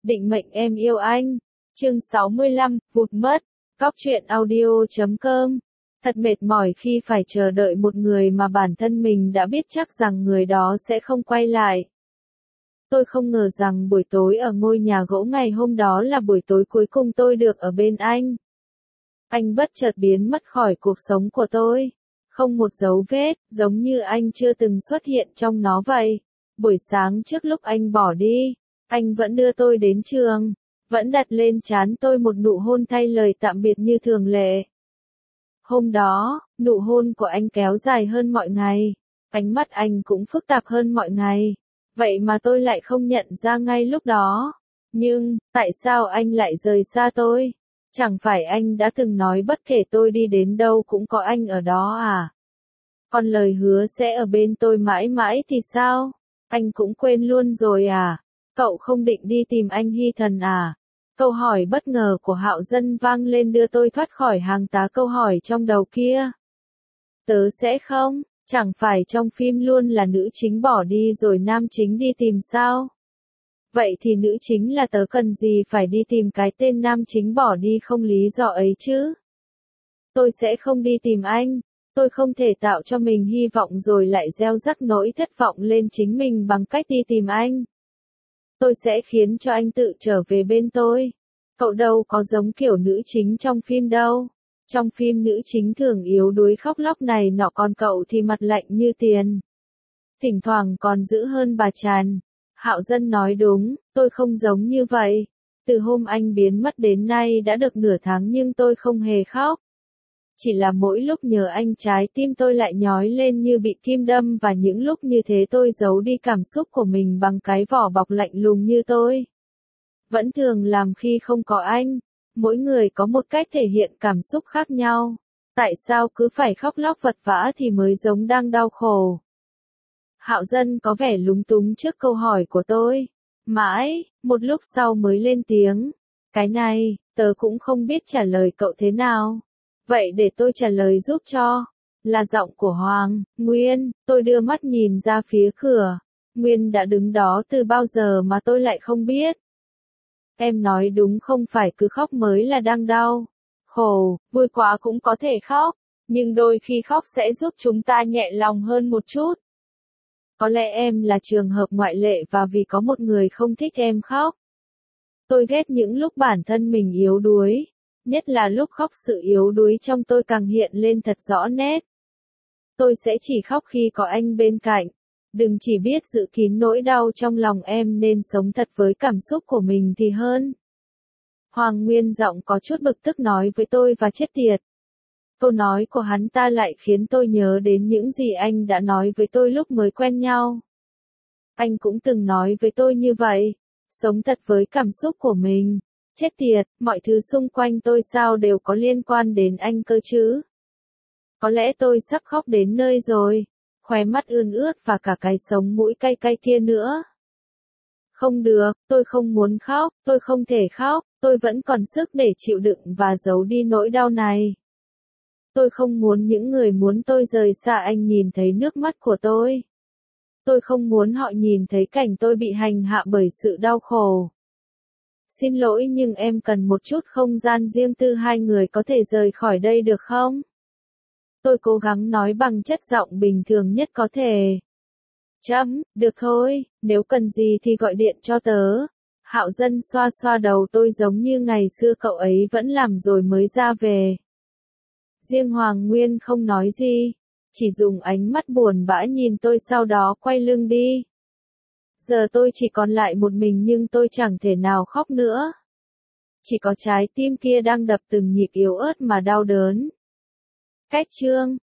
Định mệnh em yêu anh. Chương 65, vụt mất. Cóc truyện audio.com. Thật mệt mỏi khi phải chờ đợi một người mà bản thân mình đã biết chắc rằng người đó sẽ không quay lại. Tôi không ngờ rằng buổi tối ở ngôi nhà gỗ ngày hôm đó là buổi tối cuối cùng tôi được ở bên anh. Anh bất chợt biến mất khỏi cuộc sống của tôi. Không một dấu vết, giống như anh chưa từng xuất hiện trong nó vậy. Buổi sáng trước lúc anh bỏ đi, anh vẫn đưa tôi đến trường, vẫn đặt lên trán tôi một nụ hôn thay lời tạm biệt như thường lệ. Hôm đó, nụ hôn của anh kéo dài hơn mọi ngày, ánh mắt anh cũng phức tạp hơn mọi ngày. Vậy mà tôi lại không nhận ra ngay lúc đó. Nhưng, tại sao anh lại rời xa tôi? Chẳng phải anh đã từng nói bất kể tôi đi đến đâu cũng có anh ở đó à? Còn lời hứa sẽ ở bên tôi mãi mãi thì sao? Anh cũng quên luôn rồi à? Cậu không định đi tìm anh Hy Thần à? Câu hỏi bất ngờ của Hạo Dân vang lên đưa tôi thoát khỏi hàng tá câu hỏi trong đầu kia. Tớ sẽ không, chẳng phải trong phim luôn là nữ chính bỏ đi rồi nam chính đi tìm sao? Vậy thì nữ chính là tớ cần gì phải đi tìm cái tên nam chính bỏ đi không lý do ấy chứ? Tôi sẽ không đi tìm anh. Tôi không thể tạo cho mình hy vọng rồi lại gieo rắc nỗi thất vọng lên chính mình bằng cách đi tìm anh. Tôi sẽ khiến cho anh tự trở về bên tôi. Cậu đâu có giống kiểu nữ chính trong phim đâu. Trong phim nữ chính thường yếu đuối khóc lóc này nọ, còn cậu thì mặt lạnh như tiền. Thỉnh thoảng còn dữ hơn bà Tràn. Hạo Dân nói đúng, tôi không giống như vậy. Từ hôm anh biến mất đến nay đã được nửa tháng nhưng tôi không hề khóc. Chỉ là mỗi lúc nhớ anh trái tim tôi lại nhói lên như bị kim đâm, và những lúc như thế tôi giấu đi cảm xúc của mình bằng cái vỏ bọc lạnh lùng như tôi vẫn thường làm khi không có anh. Mỗi người có một cách thể hiện cảm xúc khác nhau. Tại sao cứ phải khóc lóc vật vã thì mới giống đang đau khổ? Hạo Dân có vẻ lúng túng trước câu hỏi của tôi. Mãi, một lúc sau mới lên tiếng. Cái này, tớ cũng không biết trả lời cậu thế nào. Vậy để tôi trả lời giúp cho. Là giọng của Hoàng Nguyên. Tôi đưa mắt nhìn ra phía cửa. Nguyên đã đứng đó từ bao giờ mà tôi lại không biết. Em nói đúng, không phải cứ khóc mới là đang đau khổ, vui quá cũng có thể khóc. Nhưng đôi khi khóc sẽ giúp chúng ta nhẹ lòng hơn một chút. Có lẽ em là trường hợp ngoại lệ và vì có một người không thích em khóc. Tôi ghét những lúc bản thân mình yếu đuối. Nhất là lúc khóc, sự yếu đuối trong tôi càng hiện lên thật rõ nét. Tôi sẽ chỉ khóc khi có anh bên cạnh. Đừng chỉ biết giữ kín nỗi đau trong lòng em, nên sống thật với cảm xúc của mình thì hơn. Hoàng Nguyên giọng có chút bực tức nói với tôi, và chết tiệt. Câu nói của hắn ta lại khiến tôi nhớ đến những gì anh đã nói với tôi lúc mới quen nhau. Anh cũng từng nói với tôi như vậy. Sống thật với cảm xúc của mình. Chết tiệt, mọi thứ xung quanh tôi sao đều có liên quan đến anh cơ chứ? Có lẽ tôi sắp khóc đến nơi rồi. Khóe mắt ươn ướt và cả cái sống mũi cay cay kia nữa. Không được, tôi không muốn khóc, tôi không thể khóc, tôi vẫn còn sức để chịu đựng và giấu đi nỗi đau này. Tôi không muốn những người muốn tôi rời xa anh nhìn thấy nước mắt của tôi. Tôi không muốn họ nhìn thấy cảnh tôi bị hành hạ bởi sự đau khổ. Xin lỗi nhưng em cần một chút không gian riêng tư, hai người có thể rời khỏi đây được không? Tôi cố gắng nói bằng chất giọng bình thường nhất có thể. Được thôi, nếu cần gì thì gọi điện cho tớ. Hạo Dân xoa xoa đầu tôi giống như ngày xưa cậu ấy vẫn làm rồi mới ra về. Riêng Hoàng Nguyên không nói gì, chỉ dùng ánh mắt buồn bã nhìn tôi sau đó quay lưng đi. Giờ tôi chỉ còn lại một mình nhưng tôi chẳng thể nào khóc nữa. Chỉ có trái tim kia đang đập từng nhịp yếu ớt mà đau đớn. Cách chương